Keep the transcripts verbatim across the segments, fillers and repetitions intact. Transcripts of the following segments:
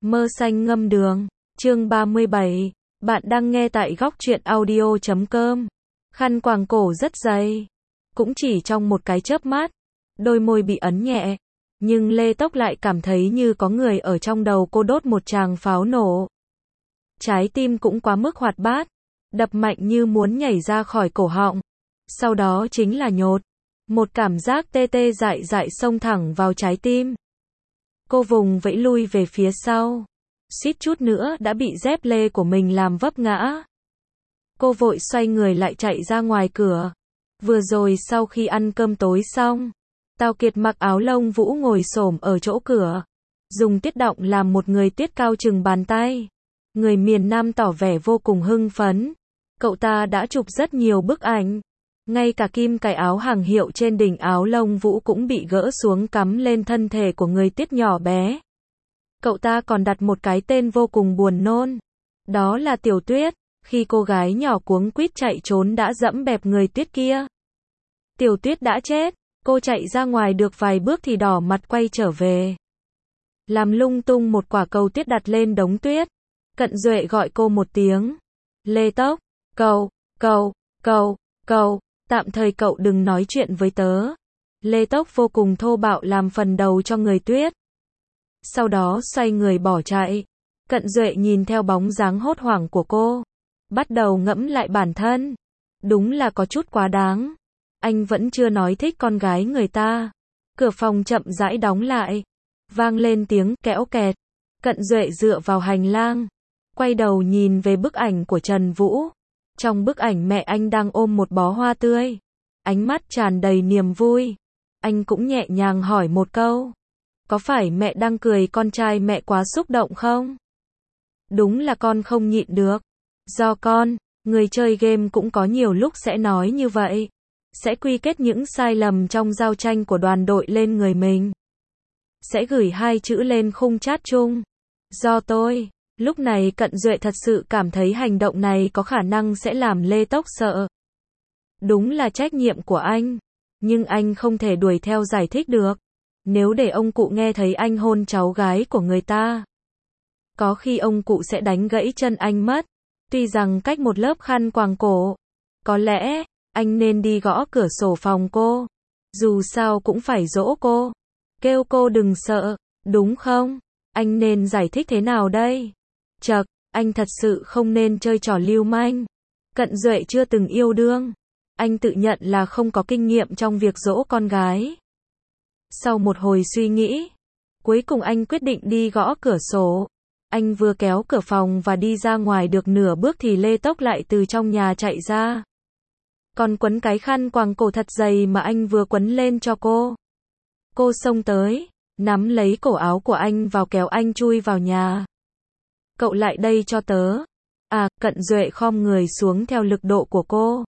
Mơ xanh ngâm đường, chương ba mươi bảy. Bạn đang nghe tại góc truyện audio chấm com. Khăn quàng cổ rất dày, cũng chỉ trong một cái chớp mắt, đôi môi bị ấn nhẹ, nhưng Lê Tốc lại cảm thấy như có người ở trong đầu cô đốt một tràng pháo nổ. Trái tim cũng quá mức hoạt bát, đập mạnh như muốn nhảy ra khỏi cổ họng. Sau đó chính là nhột, một cảm giác tê tê dại dại xông thẳng vào trái tim. Cô vùng vẫy lui về phía sau, suýt chút nữa đã bị dép lê của mình làm vấp ngã. Cô vội xoay người lại chạy ra ngoài cửa. Vừa rồi sau khi ăn cơm tối xong, Tào Kiệt mặc áo lông vũ ngồi xổm ở chỗ cửa, dùng tiết động làm một người tiết cao chừng bàn tay. Người miền Nam tỏ vẻ vô cùng hưng phấn. Cậu ta đã chụp rất nhiều bức ảnh. Ngay cả kim cài áo hàng hiệu trên đỉnh áo lông vũ cũng bị gỡ xuống cắm lên thân thể của người tiết nhỏ bé. Cậu ta còn đặt một cái tên vô cùng buồn nôn. Đó là Tiểu Tuyết. Khi cô gái nhỏ cuống quýt chạy trốn đã dẫm bẹp người Tuyết kia. Tiểu Tuyết đã chết. Cô chạy ra ngoài được vài bước thì đỏ mặt quay trở về. Làm lung tung một quả cầu tuyết đặt lên đống tuyết. Cận Duệ gọi cô một tiếng. Lê Tốc, cậu, cậu, cậu, cậu, tạm thời cậu đừng nói chuyện với tớ. Lê Tốc vô cùng thô bạo làm phần đầu cho người Tuyết. Sau đó xoay người bỏ chạy. Cận Duệ nhìn theo bóng dáng hốt hoảng của cô, bắt đầu ngẫm lại bản thân. Đúng là có chút quá đáng. Anh vẫn chưa nói thích con gái người ta. Cửa phòng chậm rãi đóng lại. Vang lên tiếng kẽo kẹt. Cận Duệ dựa vào hành lang, quay đầu nhìn về bức ảnh của Trần Vũ. Trong bức ảnh mẹ anh đang ôm một bó hoa tươi, ánh mắt tràn đầy niềm vui. Anh cũng nhẹ nhàng hỏi một câu. Có phải mẹ đang cười con trai mẹ quá xúc động không? Đúng là con không nhịn được. Do con, người chơi game cũng có nhiều lúc sẽ nói như vậy. Sẽ quy kết những sai lầm trong giao tranh của đoàn đội lên người mình. Sẽ gửi hai chữ lên khung chat chung. Do tôi. Lúc này Cận Duệ thật sự cảm thấy hành động này có khả năng sẽ làm Lê Tốc sợ. Đúng là trách nhiệm của anh. Nhưng anh không thể đuổi theo giải thích được. Nếu để ông cụ nghe thấy anh hôn cháu gái của người ta, có khi ông cụ sẽ đánh gãy chân anh mất. Tuy rằng cách một lớp khăn quàng cổ, có lẽ anh nên đi gõ cửa sổ phòng cô. Dù sao cũng phải dỗ cô, kêu cô đừng sợ, đúng không? Anh nên giải thích thế nào đây? Chậc, anh thật sự không nên chơi trò lưu manh. Cận Duệ chưa từng yêu đương. Anh tự nhận là không có kinh nghiệm trong việc dỗ con gái. Sau một hồi suy nghĩ, cuối cùng anh quyết định đi gõ cửa sổ. Anh vừa kéo cửa phòng và đi ra ngoài được nửa bước thì Lê Tốc lại từ trong nhà chạy ra. Còn quấn cái khăn quàng cổ thật dày mà anh vừa quấn lên cho cô. Cô xông tới, nắm lấy cổ áo của anh vào kéo anh chui vào nhà. Cậu lại đây cho tớ. À, Cận Duệ khom người xuống theo lực độ của cô.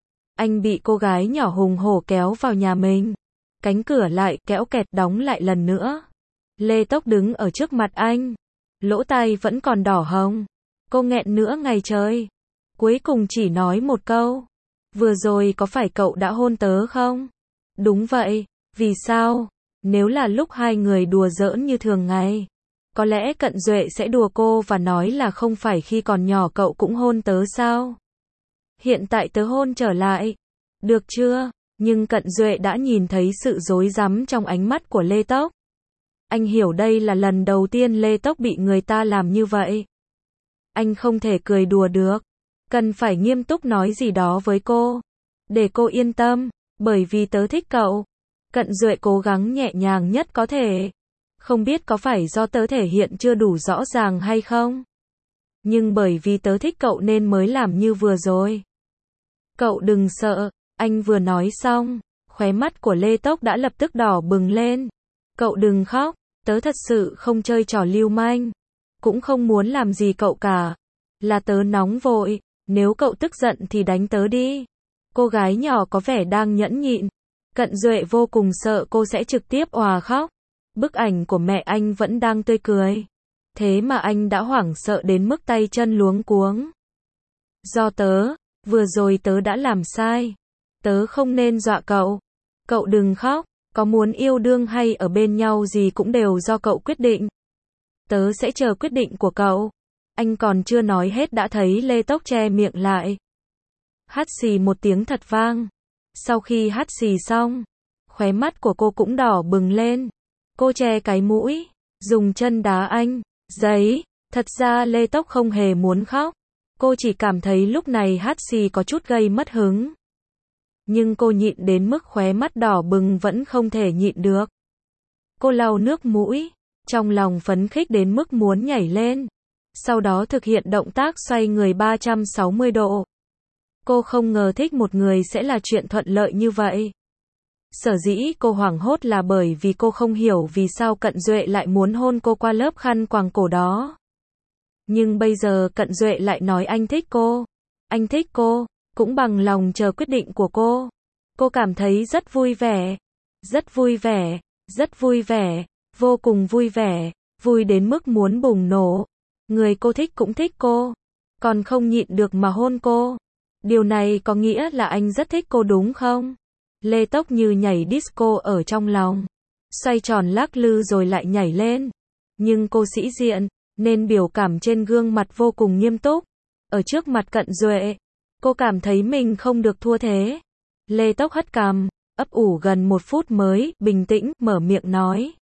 Anh bị cô gái nhỏ hùng hổ kéo vào nhà mình. Cánh cửa lại kéo kẹt đóng lại lần nữa. Lê Tốc đứng ở trước mặt anh. Lỗ tai vẫn còn đỏ hồng. Cô nghẹn nửa ngày trời. Cuối cùng chỉ nói một câu. Vừa rồi có phải cậu đã hôn tớ không? Đúng vậy. Vì sao? Nếu là lúc hai người đùa giỡn như thường ngày, có lẽ Cận Duệ sẽ đùa cô và nói là không phải khi còn nhỏ cậu cũng hôn tớ sao? Hiện tại tớ hôn trở lại. Được chưa? Nhưng Cận Duệ đã nhìn thấy sự rối rắm trong ánh mắt của Lê Tốc. Anh hiểu đây là lần đầu tiên Lê Tốc bị người ta làm như vậy. Anh không thể cười đùa được. Cần phải nghiêm túc nói gì đó với cô. Để cô yên tâm, bởi vì tớ thích cậu. Cận Duệ cố gắng nhẹ nhàng nhất có thể. Không biết có phải do tớ thể hiện chưa đủ rõ ràng hay không? Nhưng bởi vì tớ thích cậu nên mới làm như vừa rồi. Cậu đừng sợ. Anh vừa nói xong, khóe mắt của Lê Tốc đã lập tức đỏ bừng lên. Cậu đừng khóc. Tớ thật sự không chơi trò lưu manh. Cũng không muốn làm gì cậu cả. Là tớ nóng vội. Nếu cậu tức giận thì đánh tớ đi. Cô gái nhỏ có vẻ đang nhẫn nhịn. Cận Duệ vô cùng sợ cô sẽ trực tiếp òa khóc. Bức ảnh của mẹ anh vẫn đang tươi cười. Thế mà anh đã hoảng sợ đến mức tay chân luống cuống. Do tớ, vừa rồi tớ đã làm sai. Tớ không nên dọa cậu. Cậu đừng khóc. Có muốn yêu đương hay ở bên nhau gì cũng đều do cậu quyết định. tớ sẽ chờ quyết định của cậu. Anh còn chưa nói hết đã thấy Lê Tốc che miệng lại. Hắt xì một tiếng thật vang. Sau khi hắt xì xong, khóe mắt của cô cũng đỏ bừng lên. Cô che cái mũi, dùng chân đá anh. Giấy, thật ra Lê Tốc không hề muốn khóc. Cô chỉ cảm thấy lúc này hắt xì có chút gây mất hứng. Nhưng cô nhịn đến mức khóe mắt đỏ bừng vẫn không thể nhịn được. Cô lau nước mũi, trong lòng phấn khích đến mức muốn nhảy lên. Sau đó thực hiện động tác xoay người ba trăm sáu mươi độ. Cô không ngờ thích một người sẽ là chuyện thuận lợi như vậy. Sở dĩ cô hoảng hốt là bởi vì cô không hiểu vì sao Cận Duệ lại muốn hôn cô qua lớp khăn quàng cổ đó. Nhưng bây giờ Cận Duệ lại nói anh thích cô. Anh thích cô, cũng bằng lòng chờ quyết định của cô. Cô cảm thấy rất vui vẻ. Rất vui vẻ, rất vui vẻ, vô cùng vui vẻ, vui đến mức muốn bùng nổ. Người cô thích cũng thích cô, còn không nhịn được mà hôn cô. Điều này có nghĩa là anh rất thích cô đúng không? Lê Tốc như nhảy disco ở trong lòng. Xoay tròn lắc lư rồi lại nhảy lên. Nhưng cô sĩ diện, nên biểu cảm trên gương mặt vô cùng nghiêm túc. Ở trước mặt Cận Duệ, cô cảm thấy mình không được thua thế. Lê Tốc hất cằm, ấp ủ gần một phút mới, bình tĩnh, mở miệng nói.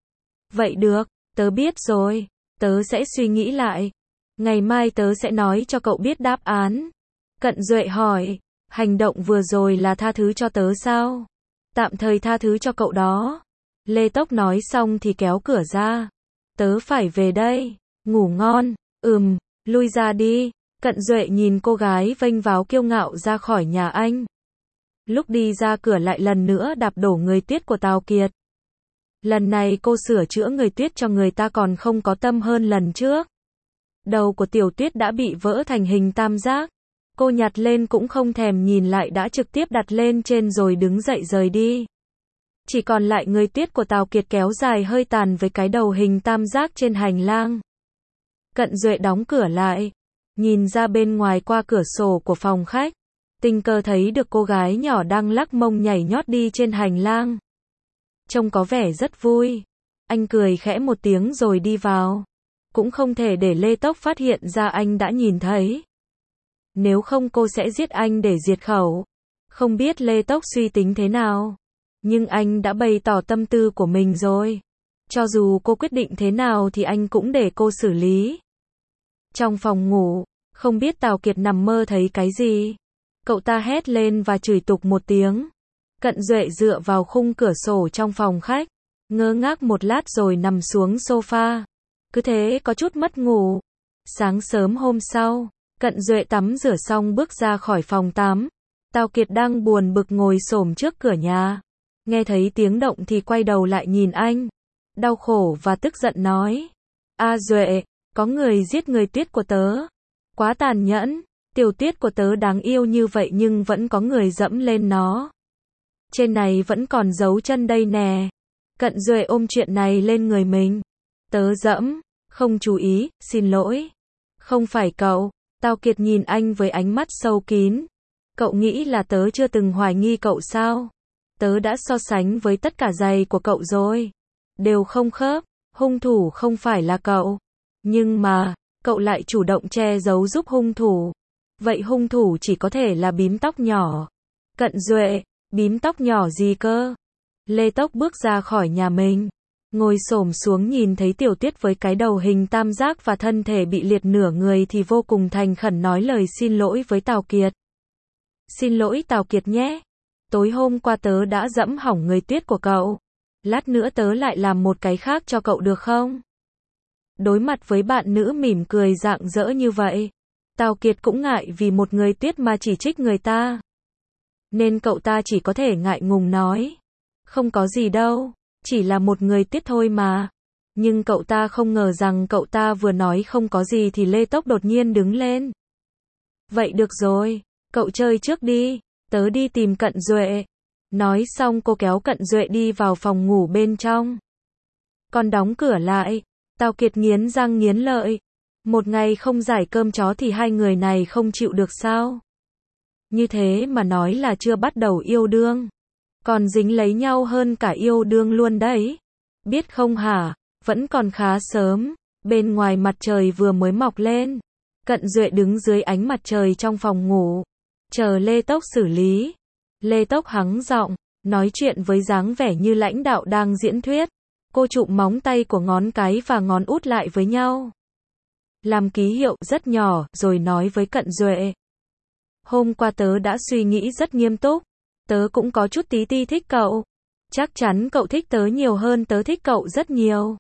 Vậy được, tớ biết rồi, tớ sẽ suy nghĩ lại. Ngày mai tớ sẽ nói cho cậu biết đáp án. Cận Duệ hỏi, hành động vừa rồi là tha thứ cho tớ sao? Tạm thời tha thứ cho cậu đó. Lê Tốc nói xong thì kéo cửa ra. Tớ phải về đây, ngủ ngon, ừm, lui ra đi. Cận Duệ nhìn cô gái vênh váo kiêu ngạo ra khỏi nhà anh. Lúc đi ra cửa lại lần nữa đạp đổ người Tuyết của Tào Kiệt. Lần này cô sửa chữa người Tuyết cho người ta còn không có tâm hơn lần trước. Đầu của Tiểu Tuyết đã bị vỡ thành hình tam giác. Cô nhặt lên cũng không thèm nhìn lại đã trực tiếp đặt lên trên rồi đứng dậy rời đi. Chỉ còn lại người Tuyết của Tào Kiệt kéo dài hơi tàn với cái đầu hình tam giác trên hành lang. Cận Duệ đóng cửa lại, nhìn ra bên ngoài qua cửa sổ của phòng khách. Tình cờ thấy được cô gái nhỏ đang lắc mông nhảy nhót đi trên hành lang. Trông có vẻ rất vui. Anh cười khẽ một tiếng rồi đi vào. Cũng không thể để Lê Tốc phát hiện ra anh đã nhìn thấy. Nếu không cô sẽ giết anh để diệt khẩu. Không biết Lê Tốc suy tính thế nào. Nhưng anh đã bày tỏ tâm tư của mình rồi. Cho dù cô quyết định thế nào thì anh cũng để cô xử lý. Trong phòng ngủ, không biết Tào Kiệt nằm mơ thấy cái gì. Cậu ta hét lên và chửi tục một tiếng. Cận Duệ dựa vào khung cửa sổ trong phòng khách, ngơ ngác một lát rồi nằm xuống sofa. Cứ thế có chút mất ngủ. Sáng sớm hôm sau, Cận Duệ tắm rửa xong bước ra khỏi phòng tắm. Tào Kiệt đang buồn bực ngồi xổm trước cửa nhà. Nghe thấy tiếng động thì quay đầu lại nhìn anh. Đau khổ và tức giận nói. A Duệ, có người giết người Tuyết của tớ. Quá tàn nhẫn. Tiểu Tuyết của tớ đáng yêu như vậy nhưng vẫn có người dẫm lên nó. Trên này vẫn còn dấu chân đây nè. Cận Duệ ôm chuyện này lên người mình. Tớ dẫm, không chú ý, xin lỗi. Không phải cậu. Tào Kiệt nhìn anh với ánh mắt sâu kín. Cậu nghĩ là tớ chưa từng hoài nghi cậu sao? Tớ đã so sánh với tất cả giày của cậu rồi. Đều không khớp, hung thủ không phải là cậu. Nhưng mà, cậu lại chủ động che giấu giúp hung thủ. Vậy hung thủ chỉ có thể là bím tóc nhỏ. Cận Duệ, bím tóc nhỏ gì cơ? Lê Tốc bước ra khỏi nhà mình. Ngồi xổm xuống nhìn thấy Tiểu Tuyết với cái đầu hình tam giác và thân thể bị liệt nửa người thì vô cùng thành khẩn nói lời xin lỗi với Tào Kiệt. Xin lỗi Tào Kiệt nhé. Tối hôm qua tớ đã dẫm hỏng người Tuyết của cậu. Lát nữa tớ lại làm một cái khác cho cậu được không? Đối mặt với bạn nữ mỉm cười rạng rỡ như vậy, Tào Kiệt cũng ngại vì một người Tuyết mà chỉ trích người ta. Nên cậu ta chỉ có thể ngại ngùng nói. Không có gì đâu, chỉ là một người Tuyết thôi mà. Nhưng cậu ta không ngờ rằng cậu ta vừa nói không có gì thì Lê Tốc đột nhiên đứng lên. Vậy được rồi, cậu chơi trước đi, tớ đi tìm Cận Duệ. Nói xong cô kéo Cận Duệ đi vào phòng ngủ bên trong. Còn đóng cửa lại, Tào Kiệt nghiến răng nghiến lợi. Một ngày không giải cơm chó thì hai người này không chịu được sao? Như thế mà nói là chưa bắt đầu yêu đương. Còn dính lấy nhau hơn cả yêu đương luôn đấy. Biết không hả? Vẫn còn khá sớm. Bên ngoài mặt trời vừa mới mọc lên. Cận Duệ đứng dưới ánh mặt trời trong phòng ngủ, chờ Lê Tốc xử lý. Lê Tốc hắng giọng, nói chuyện với dáng vẻ như lãnh đạo đang diễn thuyết. Cô chụm móng tay của ngón cái và ngón út lại với nhau, làm ký hiệu rất nhỏ, rồi nói với Cận Duệ. Hôm qua tớ đã suy nghĩ rất nghiêm túc. Tớ cũng có chút tí ti thích cậu. Chắc chắn cậu thích tớ nhiều hơn tớ thích cậu rất nhiều.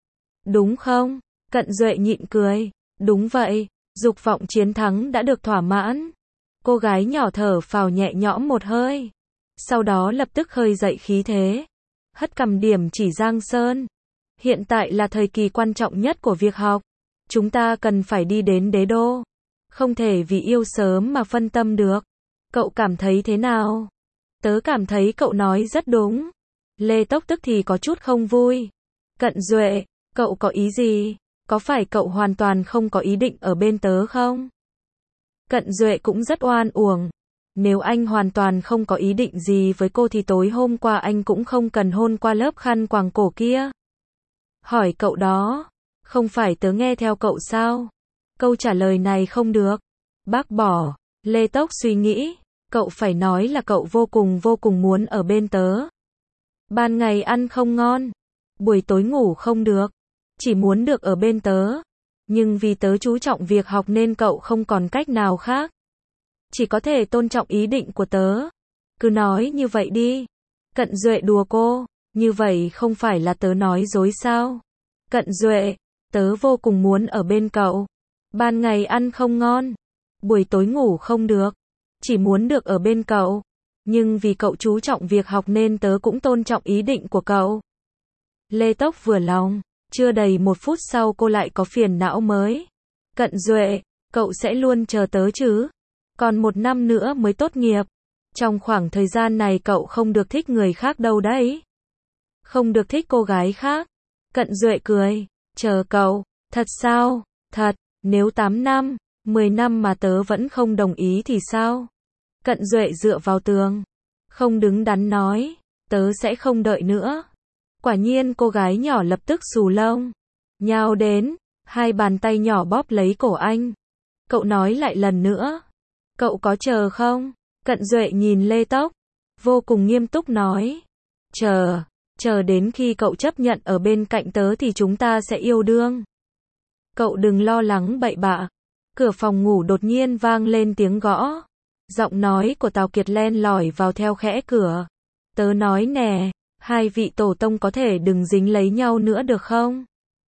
Đúng không? Cận Duệ nhịn cười. Đúng vậy. Dục vọng chiến thắng đã được thỏa mãn. Cô gái nhỏ thở phào nhẹ nhõm một hơi. Sau đó lập tức khơi dậy khí thế. Hất cằm điểm chỉ Giang Sơn. Hiện tại là thời kỳ quan trọng nhất của việc học. Chúng ta cần phải đi đến đế đô. Không thể vì yêu sớm mà phân tâm được. Cậu cảm thấy thế nào? Tớ cảm thấy cậu nói rất đúng. Lê Tốc tức thì có chút không vui. Cận Duệ, cậu có ý gì? Có phải cậu hoàn toàn không có ý định ở bên tớ không? Cận Duệ cũng rất oan uổng. Nếu anh hoàn toàn không có ý định gì với cô thì tối hôm qua anh cũng không cần hôn qua lớp khăn quàng cổ kia. Hỏi cậu đó, không phải tớ nghe theo cậu sao? Câu trả lời này không được. Bác bỏ. Lê Tốc suy nghĩ. Cậu phải nói là cậu vô cùng vô cùng muốn ở bên tớ. Ban ngày ăn không ngon. Buổi tối ngủ không được. Chỉ muốn được ở bên tớ. Nhưng vì tớ chú trọng việc học nên cậu không còn cách nào khác. Chỉ có thể tôn trọng ý định của tớ. Cứ nói như vậy đi. Cận Duệ đùa cô. Như vậy không phải là tớ nói dối sao? Cận Duệ, tớ vô cùng muốn ở bên cậu. Ban ngày ăn không ngon. Buổi tối ngủ không được. Chỉ muốn được ở bên cậu. Nhưng vì cậu chú trọng việc học nên tớ cũng tôn trọng ý định của cậu. Lê Tốc vừa lòng. Chưa đầy một phút sau cô lại có phiền não mới. Cận Duệ, cậu sẽ luôn chờ tớ chứ? Còn một năm nữa mới tốt nghiệp. Trong khoảng thời gian này cậu không được thích người khác đâu đấy. Không được thích cô gái khác. Cận Duệ cười. Chờ cậu. Thật sao? Thật. Nếu tám năm, mười năm mà tớ vẫn không đồng ý thì sao? Cận Duệ dựa vào tường. Không đứng đắn nói. Tớ sẽ không đợi nữa. Quả nhiên cô gái nhỏ lập tức xù lông. Nhào đến. Hai bàn tay nhỏ bóp lấy cổ anh. Cậu nói lại lần nữa. Cậu có chờ không? Cận Duệ nhìn Lê Tốc. Vô cùng nghiêm túc nói. Chờ. Chờ đến khi cậu chấp nhận ở bên cạnh tớ thì chúng ta sẽ yêu đương. Cậu đừng lo lắng bậy bạ. Cửa phòng ngủ đột nhiên vang lên tiếng gõ. Giọng nói của Tào Kiệt len lỏi vào theo khẽ cửa. Tớ nói nè, hai vị tổ tông có thể đừng dính lấy nhau nữa được không?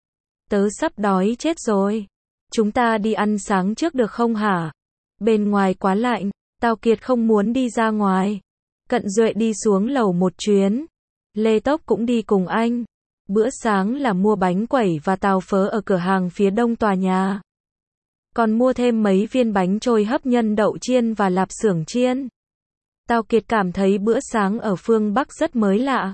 Tớ sắp đói chết rồi. Chúng ta đi ăn sáng trước được không hả? Bên ngoài quá lạnh, Tào Kiệt không muốn đi ra ngoài. Cận Duệ đi xuống lầu một chuyến. Lê Tốc cũng đi cùng anh. Bữa sáng là mua bánh quẩy và tàu phớ ở cửa hàng phía đông tòa nhà. Còn mua thêm mấy viên bánh trôi hấp nhân đậu chiên và lạp xưởng chiên. Tào Kiệt cảm thấy bữa sáng ở phương Bắc rất mới lạ.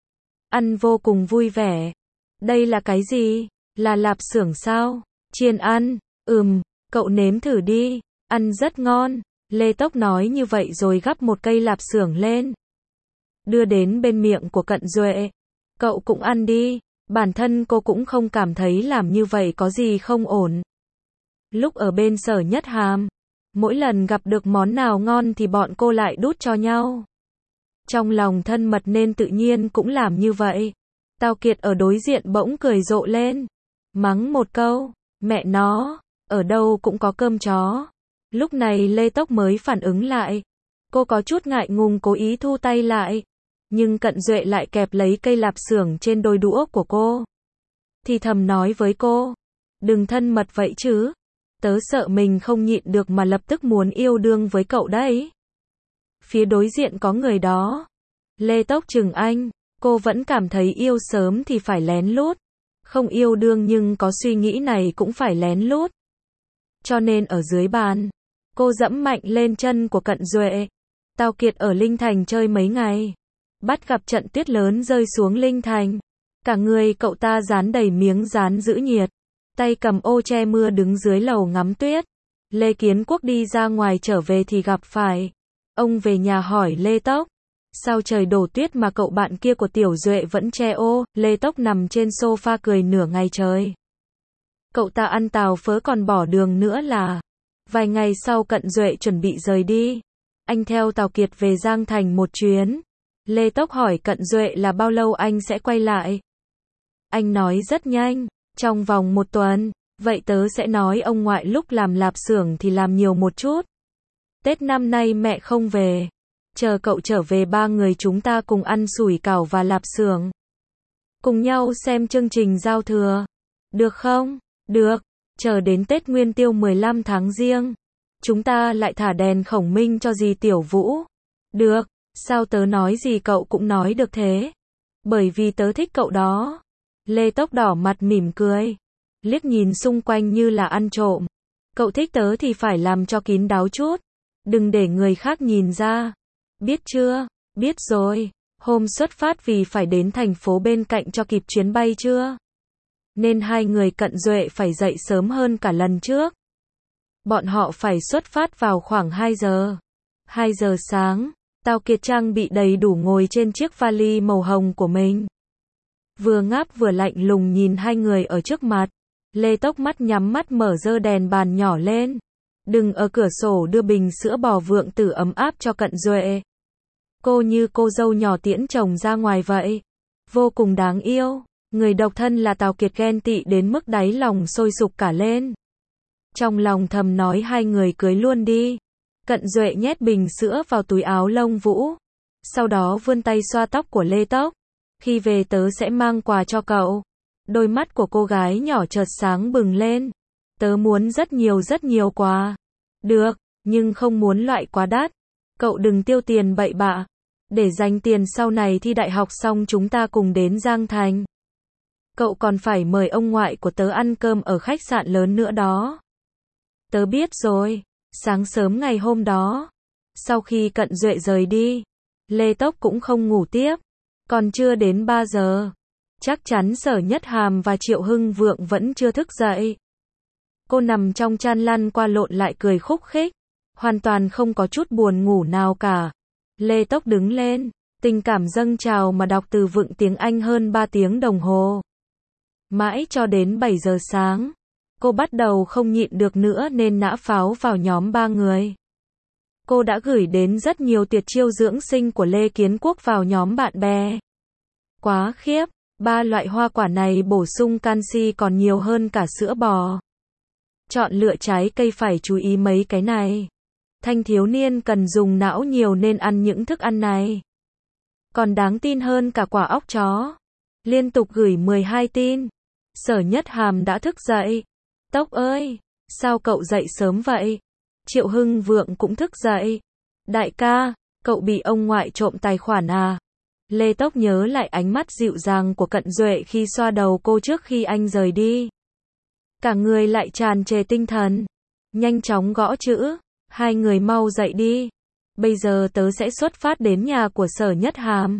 Ăn vô cùng vui vẻ. Đây là cái gì? Là lạp xưởng sao? Chiên ăn? Ừm, cậu nếm thử đi. Ăn rất ngon. Lê Tốc nói như vậy rồi gắp một cây lạp xưởng lên. Đưa đến bên miệng của Cận Duệ. Cậu cũng ăn đi. Bản thân cô cũng không cảm thấy làm như vậy có gì không ổn. Lúc ở bên Sở Nhất Hàm, mỗi lần gặp được món nào ngon thì bọn cô lại đút cho nhau. Trong lòng thân mật nên tự nhiên cũng làm như vậy. Tào Kiệt ở đối diện bỗng cười rộ lên. Mắng một câu. Mẹ nó, ở đâu cũng có cơm chó. Lúc này Lê Tốc mới phản ứng lại. Cô có chút ngại ngùng cố ý thu tay lại. Nhưng Cận Duệ lại kẹp lấy cây lạp xưởng trên đôi đũa của cô. Thì thầm nói với cô. Đừng thân mật vậy chứ. Tớ sợ mình không nhịn được mà lập tức muốn yêu đương với cậu đấy. Phía đối diện có người đó. Lê Tốc chừng anh. Cô vẫn cảm thấy yêu sớm thì phải lén lút. Không yêu đương nhưng có suy nghĩ này cũng phải lén lút. Cho nên ở dưới bàn, cô dẫm mạnh lên chân của Cận Duệ. Tào Kiệt ở Linh Thành chơi mấy ngày. Bắt gặp trận tuyết lớn rơi xuống Linh Thành. Cả người cậu ta dán đầy miếng dán giữ nhiệt. Tay cầm ô che mưa đứng dưới lầu ngắm tuyết. Lê Kiến Quốc đi ra ngoài trở về thì gặp phải. Ông về nhà hỏi Lê Tốc. Sao trời đổ tuyết mà cậu bạn kia của Tiểu Duệ vẫn che ô? Lê Tốc nằm trên sofa cười nửa ngày trời. Cậu ta ăn tàu phớ còn bỏ đường nữa là. Vài ngày sau Cận Duệ chuẩn bị rời đi. Anh theo Tào Kiệt về Giang Thành một chuyến. Lê Tốc hỏi Cận Duệ là bao lâu anh sẽ quay lại. Anh nói rất nhanh, trong vòng một tuần. Vậy tớ sẽ nói ông ngoại lúc làm lạp xưởng thì làm nhiều một chút. Tết năm nay mẹ không về. Chờ cậu trở về ba người chúng ta cùng ăn sủi cảo và lạp xưởng. Cùng nhau xem chương trình giao thừa. Được không? Được. Chờ đến Tết Nguyên Tiêu mười lăm tháng Giêng. Chúng ta lại thả đèn khổng minh cho dì Tiểu Vũ. Được. Sao tớ nói gì cậu cũng nói được thế? Bởi vì tớ thích cậu đó. Lê Tốc đỏ mặt mỉm cười. Liếc nhìn xung quanh như là ăn trộm. Cậu thích tớ thì phải làm cho kín đáo chút. Đừng để người khác nhìn ra. Biết chưa? Biết rồi. Hôm xuất phát vì phải đến thành phố bên cạnh cho kịp chuyến bay chưa? Nên hai người Cận Duệ phải dậy sớm hơn cả lần trước. Bọn họ phải xuất phát vào khoảng hai giờ. hai giờ sáng, Tào Kiệt trang bị đầy đủ ngồi trên chiếc vali màu hồng của mình. Vừa ngáp vừa lạnh lùng nhìn hai người ở trước mặt. Lê Tốc mắt nhắm mắt mở dơ đèn bàn nhỏ lên. Đừng ở cửa sổ đưa bình sữa bò vượng tử ấm áp cho Cận Duệ. Cô như cô dâu nhỏ tiễn chồng ra ngoài vậy. Vô cùng đáng yêu. Người độc thân là Tào Kiệt ghen tị đến mức đáy lòng sôi sục cả lên. Trong lòng thầm nói hai người cưới luôn đi. Cận Duệ nhét bình sữa vào túi áo lông vũ. Sau đó vươn tay xoa tóc của Lê Tốc. Khi về tớ sẽ mang quà cho cậu. Đôi mắt của cô gái nhỏ chợt sáng bừng lên. Tớ muốn rất nhiều rất nhiều quà. Được, nhưng không muốn loại quá đắt. Cậu đừng tiêu tiền bậy bạ. Để dành tiền sau này thi đại học xong chúng ta cùng đến Giang Thành. Cậu còn phải mời ông ngoại của tớ ăn cơm ở khách sạn lớn nữa đó. Tớ biết rồi. Sáng sớm ngày hôm đó, sau khi Cận Duệ rời đi, Lê Tốc cũng không ngủ tiếp. Còn chưa đến ba giờ. Chắc chắn Sở Nhất Hàm và Triệu Hưng Vượng vẫn chưa thức dậy. Cô nằm trong chăn lăn qua lộn lại cười khúc khích. Hoàn toàn không có chút buồn ngủ nào cả. Lê Tốc đứng lên, tình cảm dâng trào mà đọc từ vựng tiếng Anh hơn ba tiếng đồng hồ. Mãi cho đến bảy giờ sáng. Cô bắt đầu không nhịn được nữa nên nã pháo vào nhóm ba người. Cô đã gửi đến rất nhiều tuyệt chiêu dưỡng sinh của Lê Kiến Quốc vào nhóm bạn bè. Quá khiếp, ba loại hoa quả này bổ sung canxi còn nhiều hơn cả sữa bò. Chọn lựa trái cây phải chú ý mấy cái này. Thanh thiếu niên cần dùng não nhiều nên ăn những thức ăn này. Còn đáng tin hơn cả quả óc chó. Liên tục gửi mười hai tin. Sở Nhất Hàm đã thức dậy. Tốc ơi, sao cậu dậy sớm vậy? Triệu Hưng Vượng cũng thức dậy. Đại ca, cậu bị ông ngoại trộm tài khoản à? Lê Tốc nhớ lại ánh mắt dịu dàng của Cận Duệ khi xoa đầu cô trước khi anh rời đi. Cả người lại tràn trề tinh thần. Nhanh chóng gõ chữ. Hai người mau dậy đi. Bây giờ tớ sẽ xuất phát đến nhà của Sở Nhất Hàm.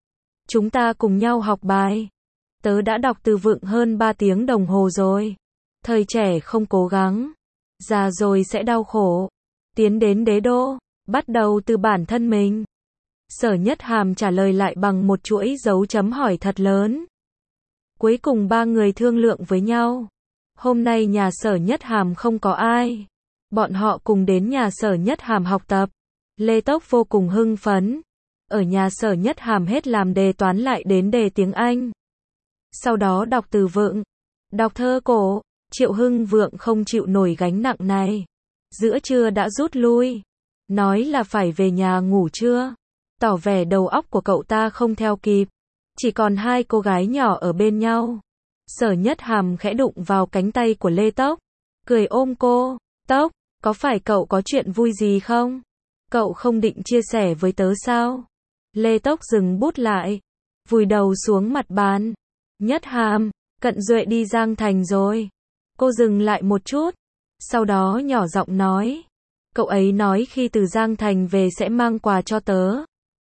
Chúng ta cùng nhau học bài. Tớ đã đọc từ vựng hơn ba tiếng đồng hồ rồi. Thời trẻ không cố gắng, già rồi sẽ đau khổ. Tiến đến đế đô, bắt đầu từ bản thân mình. Sở Nhất Hàm trả lời lại bằng một chuỗi dấu chấm hỏi thật lớn. Cuối cùng ba người thương lượng với nhau. Hôm nay nhà Sở Nhất Hàm không có ai. Bọn họ cùng đến nhà Sở Nhất Hàm học tập. Lê Tốc vô cùng hưng phấn. Ở nhà Sở Nhất Hàm hết làm đề toán lại đến đề tiếng Anh. Sau đó đọc từ vựng, đọc thơ cổ. Triệu Hưng Vượng không chịu nổi gánh nặng này. Giữa trưa đã rút lui. Nói là phải về nhà ngủ trưa. Tỏ vẻ đầu óc của cậu ta không theo kịp. Chỉ còn hai cô gái nhỏ ở bên nhau. Sở Nhất Hàm khẽ đụng vào cánh tay của Lê Tốc. Cười ôm cô. Tốc, có phải cậu có chuyện vui gì không? Cậu không định chia sẻ với tớ sao? Lê Tốc dừng bút lại. Vùi đầu xuống mặt bàn. Nhất Hàm, Cận Duệ đi Giang Thành rồi. Cô dừng lại một chút. Sau đó nhỏ giọng nói. Cậu ấy nói khi từ Giang Thành về sẽ mang quà cho tớ.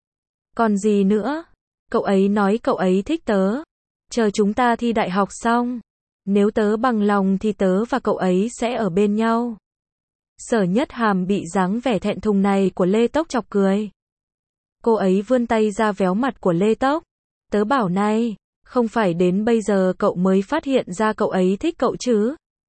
Còn gì nữa? Cậu ấy nói cậu ấy thích tớ. Chờ chúng ta thi đại học xong. Nếu tớ bằng lòng thì tớ và cậu ấy sẽ ở bên nhau. Sở Nhất Hàm bị dáng vẻ thẹn thùng này của Lê Tốc chọc cười. Cô ấy vươn tay ra véo mặt của Lê Tốc. Tớ bảo này, không phải đến bây giờ cậu mới phát hiện ra cậu ấy thích cậu chứ?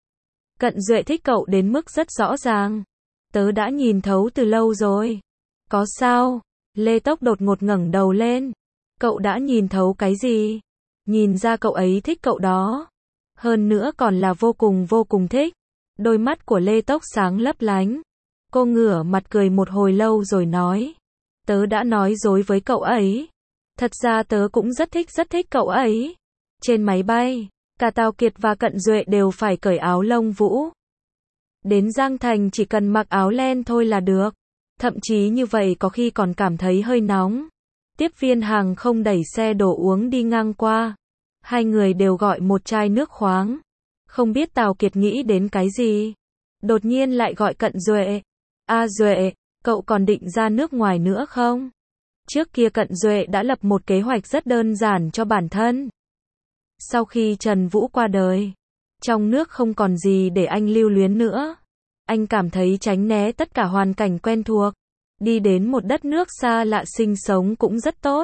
Cận Duệ thích cậu đến mức rất rõ ràng. Tớ đã nhìn thấu từ lâu rồi. Có sao? Lê Tốc đột ngột ngẩng đầu lên. Cậu đã nhìn thấu cái gì? Nhìn ra cậu ấy thích cậu đó. Hơn nữa còn là vô cùng vô cùng thích. Đôi mắt của Lê Tốc sáng lấp lánh. Cô ngửa mặt cười một hồi lâu rồi nói. Tớ đã nói dối với cậu ấy. Thật ra tớ cũng rất thích rất thích cậu ấy. Trên máy bay, cả Tào Kiệt và Cận Duệ đều phải cởi áo lông vũ. Đến Giang Thành chỉ cần mặc áo len thôi là được. Thậm chí như vậy có khi còn cảm thấy hơi nóng. Tiếp viên hàng không đẩy xe đồ uống đi ngang qua. Hai người đều gọi một chai nước khoáng. Không biết Tào Kiệt nghĩ đến cái gì. Đột nhiên lại gọi Cận Duệ. A Duệ, cậu còn định ra nước ngoài nữa không? Trước kia Cận Duệ đã lập một kế hoạch rất đơn giản cho bản thân. Sau khi Trần Vũ qua đời, trong nước không còn gì để anh lưu luyến nữa. Anh cảm thấy tránh né tất cả hoàn cảnh quen thuộc. Đi đến một đất nước xa lạ sinh sống cũng rất tốt.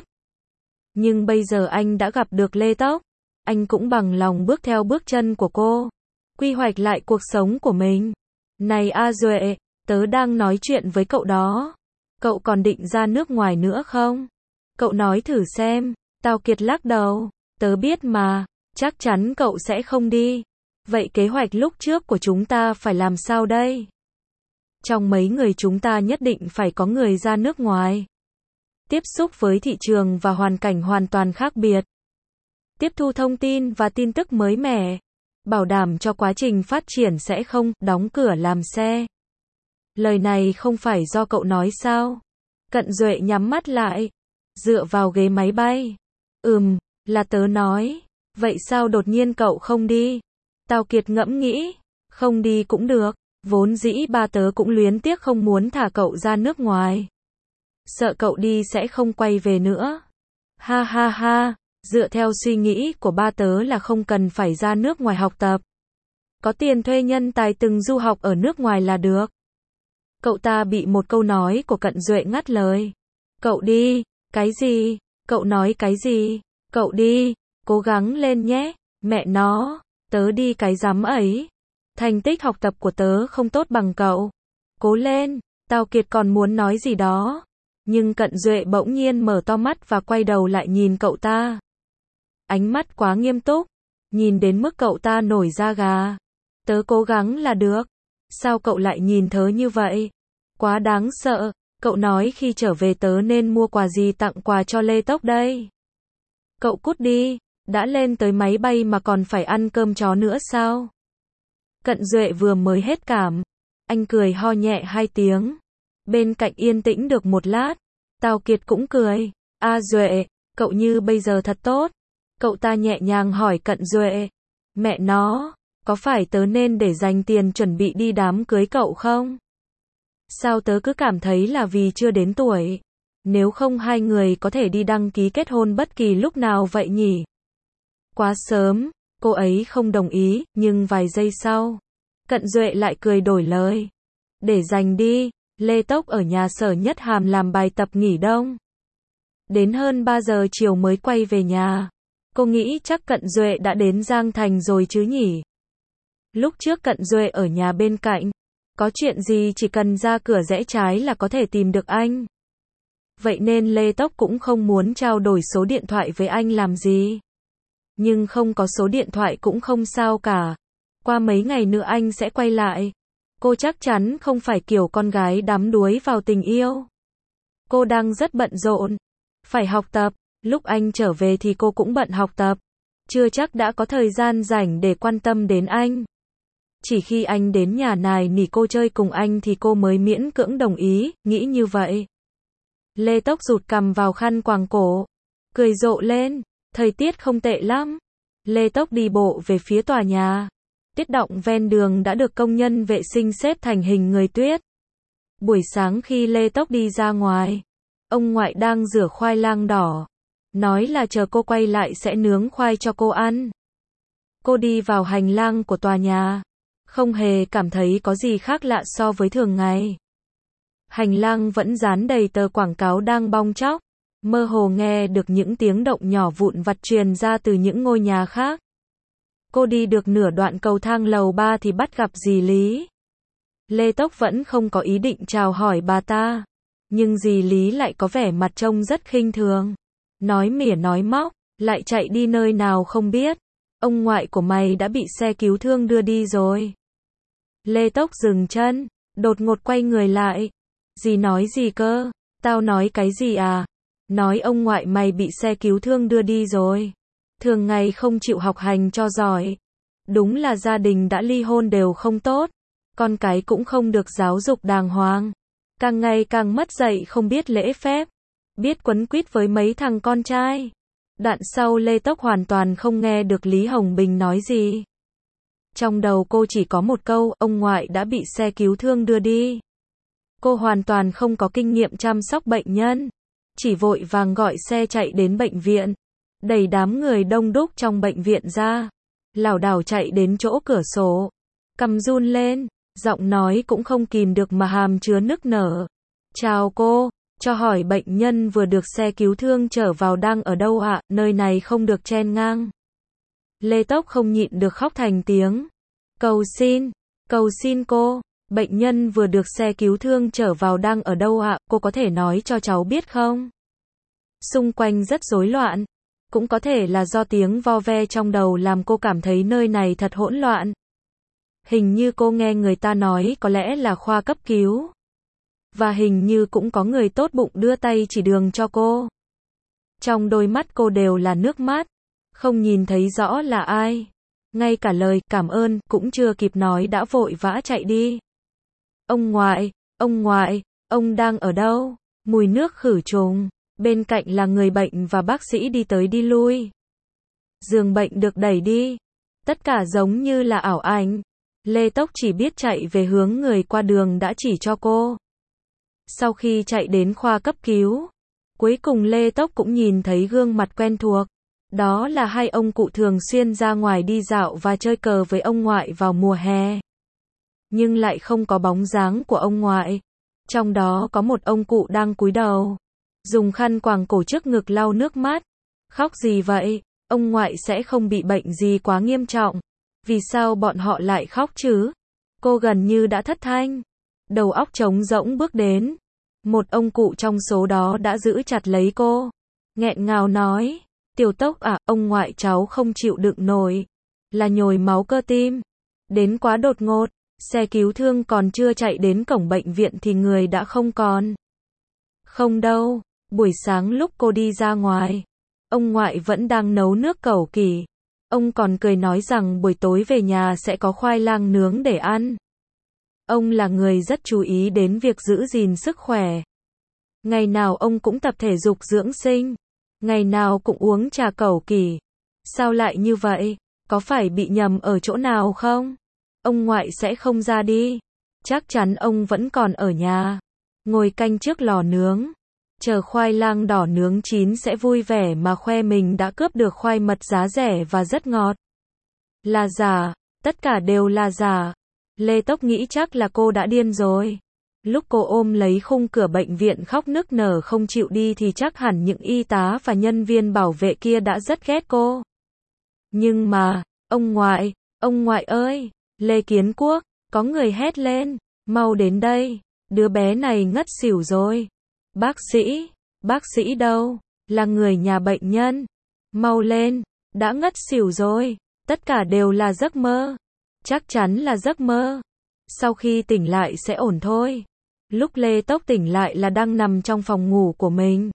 Nhưng bây giờ anh đã gặp được Lê Tốc. Anh cũng bằng lòng bước theo bước chân của cô. Quy hoạch lại cuộc sống của mình. Này A Duệ, tớ đang nói chuyện với cậu đó. Cậu còn định ra nước ngoài nữa không? Cậu nói thử xem. Tào Kiệt lắc đầu. Tớ biết mà, chắc chắn cậu sẽ không đi. Vậy kế hoạch lúc trước của chúng ta phải làm sao đây? Trong mấy người chúng ta nhất định phải có người ra nước ngoài. Tiếp xúc với thị trường và hoàn cảnh hoàn toàn khác biệt. Tiếp thu thông tin và tin tức mới mẻ. Bảo đảm cho quá trình phát triển sẽ không đóng cửa làm xe. Lời này không phải do cậu nói sao? Cận Duệ nhắm mắt lại. Dựa vào ghế máy bay. Ừm, là tớ nói. Vậy sao đột nhiên cậu không đi? Tào Kiệt ngẫm nghĩ. Không đi cũng được. Vốn dĩ ba tớ cũng luyến tiếc không muốn thả cậu ra nước ngoài. Sợ cậu đi sẽ không quay về nữa. Ha ha ha, dựa theo suy nghĩ của ba tớ là không cần phải ra nước ngoài học tập. Có tiền thuê nhân tài từng du học ở nước ngoài là được. Cậu ta bị một câu nói của Cận Duệ ngắt lời. Cậu đi, cái gì? Cậu nói cái gì? Cậu đi, cố gắng lên nhé, mẹ nó, tớ đi cái rắm ấy. Thành tích học tập của tớ không tốt bằng cậu. Cố lên, Tào Kiệt còn muốn nói gì đó. Nhưng Cận Duệ bỗng nhiên mở to mắt và quay đầu lại nhìn cậu ta. Ánh mắt quá nghiêm túc, nhìn đến mức cậu ta nổi da gà. Tớ cố gắng là được. Sao cậu lại nhìn thớ như vậy? Quá đáng sợ, cậu nói khi trở về tớ nên mua quà gì tặng quà cho Lê Tốc đây? Cậu cút đi, đã lên tới máy bay mà còn phải ăn cơm chó nữa sao? Cận Duệ vừa mới hết cảm, anh cười ho nhẹ hai tiếng. Bên cạnh yên tĩnh được một lát, Tào Kiệt cũng cười. A Duệ, cậu như bây giờ thật tốt. Cậu ta nhẹ nhàng hỏi Cận Duệ. Mẹ nó, có phải tớ nên để dành tiền chuẩn bị đi đám cưới cậu không? Sao tớ cứ cảm thấy là vì chưa đến tuổi. Nếu không hai người có thể đi đăng ký kết hôn bất kỳ lúc nào vậy nhỉ? Quá sớm, cô ấy không đồng ý, nhưng vài giây sau, Cận Duệ lại cười đổi lời. Để dành đi, Lê Tốc ở nhà Sở Nhất Hàm làm bài tập nghỉ đông. Đến hơn ba giờ chiều mới quay về nhà. Cô nghĩ chắc Cận Duệ đã đến Giang Thành rồi chứ nhỉ? Lúc trước Cận Duệ ở nhà bên cạnh. Có chuyện gì chỉ cần ra cửa rẽ trái là có thể tìm được anh. Vậy nên Lê Tốc cũng không muốn trao đổi số điện thoại với anh làm gì. Nhưng không có số điện thoại cũng không sao cả. Qua mấy ngày nữa anh sẽ quay lại. Cô chắc chắn không phải kiểu con gái đắm đuối vào tình yêu. Cô đang rất bận rộn. Phải học tập. Lúc anh trở về thì cô cũng bận học tập. Chưa chắc đã có thời gian rảnh để quan tâm đến anh. Chỉ khi anh đến nhà nài nỉ cô chơi cùng anh thì cô mới miễn cưỡng đồng ý, nghĩ như vậy. Lê Tốc rụt cằm vào khăn quàng cổ. Cười rộ lên. Thời tiết không tệ lắm. Lê Tốc đi bộ về phía tòa nhà. Tiết động ven đường đã được công nhân vệ sinh xếp thành hình người tuyết. Buổi sáng khi Lê Tốc đi ra ngoài, ông ngoại đang rửa khoai lang đỏ. Nói là chờ cô quay lại sẽ nướng khoai cho cô ăn. Cô đi vào hành lang của tòa nhà. Không hề cảm thấy có gì khác lạ so với thường ngày. Hành lang vẫn dán đầy tờ quảng cáo đang bong tróc. Mơ hồ nghe được những tiếng động nhỏ vụn vặt truyền ra từ những ngôi nhà khác. Cô đi được nửa đoạn cầu thang lầu ba thì bắt gặp dì Lý. Lê Tốc vẫn không có ý định chào hỏi bà ta. Nhưng dì Lý lại có vẻ mặt trông rất khinh thường. Nói mỉa nói móc, lại chạy đi nơi nào không biết. Ông ngoại của mày đã bị xe cứu thương đưa đi rồi. Lê Tốc dừng chân, đột ngột quay người lại. Dì nói gì cơ? Tao nói cái gì à? Nói ông ngoại mày bị xe cứu thương đưa đi rồi. Thường ngày không chịu học hành cho giỏi. Đúng là gia đình đã ly hôn đều không tốt. Con cái cũng không được giáo dục đàng hoàng. Càng ngày càng mất dạy không biết lễ phép. Biết quấn quýt với mấy thằng con trai. Đoạn sau Lê Tốc hoàn toàn không nghe được Lý Hồng Bình nói gì. Trong đầu cô chỉ có một câu, ông ngoại đã bị xe cứu thương đưa đi. Cô hoàn toàn không có kinh nghiệm chăm sóc bệnh nhân. Chỉ vội vàng gọi xe chạy đến bệnh viện. Đẩy đám người đông đúc trong bệnh viện ra. Lảo đảo chạy đến chỗ cửa sổ. Cằm run lên, giọng nói cũng không kìm được mà hàm chứa nức nở. Chào cô, cho hỏi bệnh nhân vừa được xe cứu thương chở vào đang ở đâu ạ, nơi này không được chen ngang. Lê Tốc không nhịn được khóc thành tiếng. Cầu xin, cầu xin cô, bệnh nhân vừa được xe cứu thương chở vào đang ở đâu ạ, cô có thể nói cho cháu biết không? Xung quanh rất rối loạn. Cũng có thể là do tiếng vo ve trong đầu làm cô cảm thấy nơi này thật hỗn loạn. Hình như cô nghe người ta nói có lẽ là khoa cấp cứu. Và hình như cũng có người tốt bụng đưa tay chỉ đường cho cô. Trong đôi mắt cô đều là nước mắt. Không nhìn thấy rõ là ai. Ngay cả lời cảm ơn cũng chưa kịp nói đã vội vã chạy đi. Ông ngoại, ông ngoại, ông đang ở đâu? Mùi nước khử trùng. Bên cạnh là người bệnh và bác sĩ đi tới đi lui. Giường bệnh được đẩy đi. Tất cả giống như là ảo ảnh. Lê Tốc chỉ biết chạy về hướng người qua đường đã chỉ cho cô. Sau khi chạy đến khoa cấp cứu, cuối cùng Lê Tốc cũng nhìn thấy gương mặt quen thuộc. Đó là hai ông cụ thường xuyên ra ngoài đi dạo và chơi cờ với ông ngoại vào mùa hè. Nhưng lại không có bóng dáng của ông ngoại. Trong đó có một ông cụ đang cúi đầu, dùng khăn quàng cổ trước ngực lau nước mắt. Khóc gì vậy? Ông ngoại sẽ không bị bệnh gì quá nghiêm trọng. Vì sao bọn họ lại khóc chứ? Cô gần như đã thất thanh. Đầu óc trống rỗng bước đến. Một ông cụ trong số đó đã giữ chặt lấy cô. Nghẹn ngào nói. Tiểu Tốc à, ông ngoại cháu không chịu đựng nổi. Là nhồi máu cơ tim. Đến quá đột ngột. Xe cứu thương còn chưa chạy đến cổng bệnh viện thì người đã không còn. Không đâu. Buổi sáng lúc cô đi ra ngoài, ông ngoại vẫn đang nấu nước cẩu kỳ. Ông còn cười nói rằng buổi tối về nhà sẽ có khoai lang nướng để ăn. Ông là người rất chú ý đến việc giữ gìn sức khỏe. Ngày nào ông cũng tập thể dục dưỡng sinh. Ngày nào cũng uống trà cẩu kỳ. Sao lại như vậy? Có phải bị nhầm ở chỗ nào không? Ông ngoại sẽ không ra đi. Chắc chắn ông vẫn còn ở nhà. Ngồi canh trước lò nướng. Chờ khoai lang đỏ nướng chín sẽ vui vẻ mà khoe mình đã cướp được khoai mật giá rẻ và rất ngọt. Là giả, tất cả đều là giả. Lê Tốc nghĩ chắc là cô đã điên rồi. Lúc cô ôm lấy khung cửa bệnh viện khóc nức nở không chịu đi thì chắc hẳn những y tá và nhân viên bảo vệ kia đã rất ghét cô. Nhưng mà, ông ngoại, ông ngoại ơi, Lê Kiến Quốc, có người hét lên, mau đến đây, đứa bé này ngất xỉu rồi. Bác sĩ, bác sĩ đâu? Là người nhà bệnh nhân. Mau lên, đã ngất xỉu rồi. Tất cả đều là giấc mơ. Chắc chắn là giấc mơ. Sau khi tỉnh lại sẽ ổn thôi. Lúc Lê Tốc tỉnh lại là đang nằm trong phòng ngủ của mình.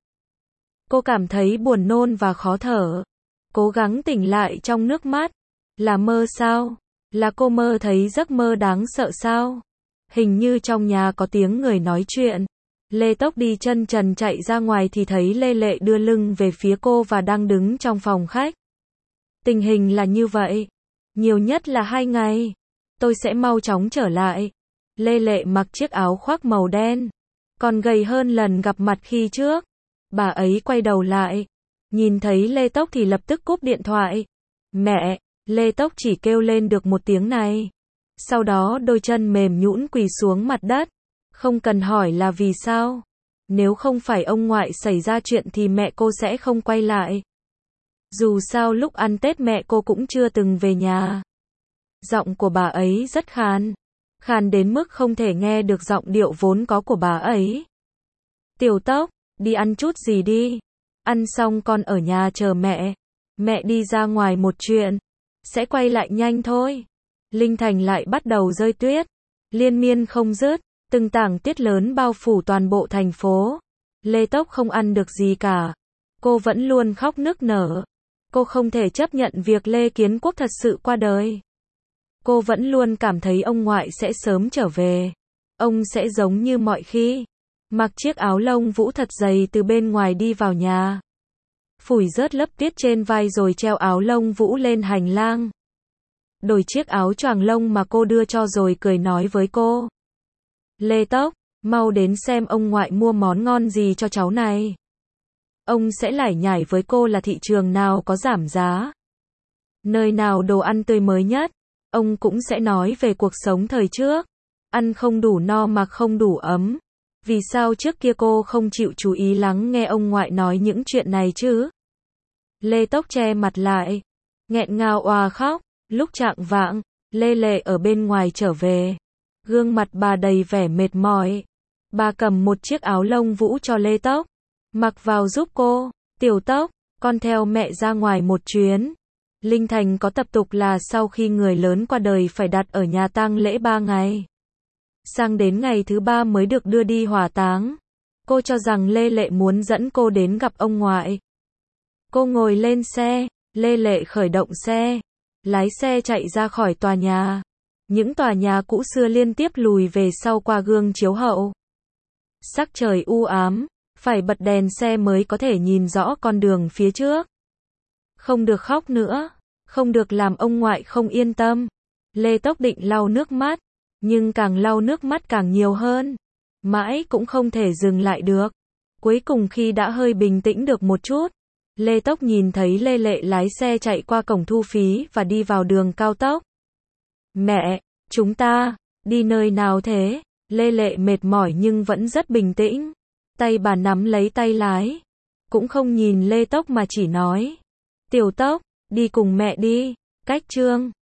Cô cảm thấy buồn nôn và khó thở. Cố gắng tỉnh lại trong nước mắt. Là mơ sao? Là cô mơ thấy giấc mơ đáng sợ sao? Hình như trong nhà có tiếng người nói chuyện. Lê Tốc đi chân trần chạy ra ngoài thì thấy Lê Lệ đưa lưng về phía cô và đang đứng trong phòng khách. Tình hình là như vậy. Nhiều nhất là hai ngày. Tôi sẽ mau chóng trở lại. Lê Lệ mặc chiếc áo khoác màu đen. Còn gầy hơn lần gặp mặt khi trước. Bà ấy quay đầu lại. Nhìn thấy Lê Tốc thì lập tức cúp điện thoại. Mẹ, Lê Tốc chỉ kêu lên được một tiếng này. Sau đó đôi chân mềm nhũn quỳ xuống mặt đất. Không cần hỏi là vì sao. Nếu không phải ông ngoại xảy ra chuyện thì mẹ cô sẽ không quay lại. Dù sao lúc ăn Tết mẹ cô cũng chưa từng về nhà. Giọng của bà ấy rất khàn. Khàn đến mức không thể nghe được giọng điệu vốn có của bà ấy. Tiểu Tốc, đi ăn chút gì đi. Ăn xong con ở nhà chờ mẹ. Mẹ đi ra ngoài một chuyện. Sẽ quay lại nhanh thôi. Linh Thành lại bắt đầu rơi tuyết. Liên miên không dứt. Từng tảng tuyết lớn bao phủ toàn bộ thành phố. Lê Tốc không ăn được gì cả. Cô vẫn luôn khóc nức nở. Cô không thể chấp nhận việc Lê Kiến Quốc thật sự qua đời. Cô vẫn luôn cảm thấy ông ngoại sẽ sớm trở về. Ông sẽ giống như mọi khi. Mặc chiếc áo lông vũ thật dày từ bên ngoài đi vào nhà. Phủi rớt lớp tuyết trên vai rồi treo áo lông vũ lên hành lang. Đổi chiếc áo choàng lông mà cô đưa cho rồi cười nói với cô. Lê Tốc, mau đến xem ông ngoại mua món ngon gì cho cháu này. Ông sẽ lải nhải với cô là thị trường nào có giảm giá. Nơi nào đồ ăn tươi mới nhất. Ông cũng sẽ nói về cuộc sống thời trước. Ăn không đủ no mà không đủ ấm. Vì sao trước kia cô không chịu chú ý lắng nghe ông ngoại nói những chuyện này chứ? Lê Tốc che mặt lại. Nghẹn ngào òa khóc. Lúc chạng vạng, Lê Lệ ở bên ngoài trở về. Gương mặt bà đầy vẻ mệt mỏi. Bà cầm một chiếc áo lông vũ cho Lê Tốc. Mặc vào giúp cô. Tiểu Tốc, con theo mẹ ra ngoài một chuyến. Linh Thành có tập tục là sau khi người lớn qua đời phải đặt ở nhà tang lễ ba ngày. Sang đến ngày thứ ba mới được đưa đi hỏa táng. Cô cho rằng Lê Lệ muốn dẫn cô đến gặp ông ngoại. Cô ngồi lên xe. Lê Lệ khởi động xe. Lái xe chạy ra khỏi tòa nhà. Những tòa nhà cũ xưa liên tiếp lùi về sau qua gương chiếu hậu. Sắc trời u ám. Phải bật đèn xe mới có thể nhìn rõ con đường phía trước. Không được khóc nữa. Không được làm ông ngoại không yên tâm. Lê Tốc định lau nước mắt. Nhưng càng lau nước mắt càng nhiều hơn. Mãi cũng không thể dừng lại được. Cuối cùng khi đã hơi bình tĩnh được một chút. Lê Tốc nhìn thấy Lê Lệ lái xe chạy qua cổng thu phí và đi vào đường cao tốc. Mẹ, chúng ta, đi nơi nào thế? Lê Lệ mệt mỏi nhưng vẫn rất bình tĩnh. Tay bà nắm lấy tay lái. Cũng không nhìn Lê Tốc mà chỉ nói. Tiểu Tốc, đi cùng mẹ đi. Cách Trương.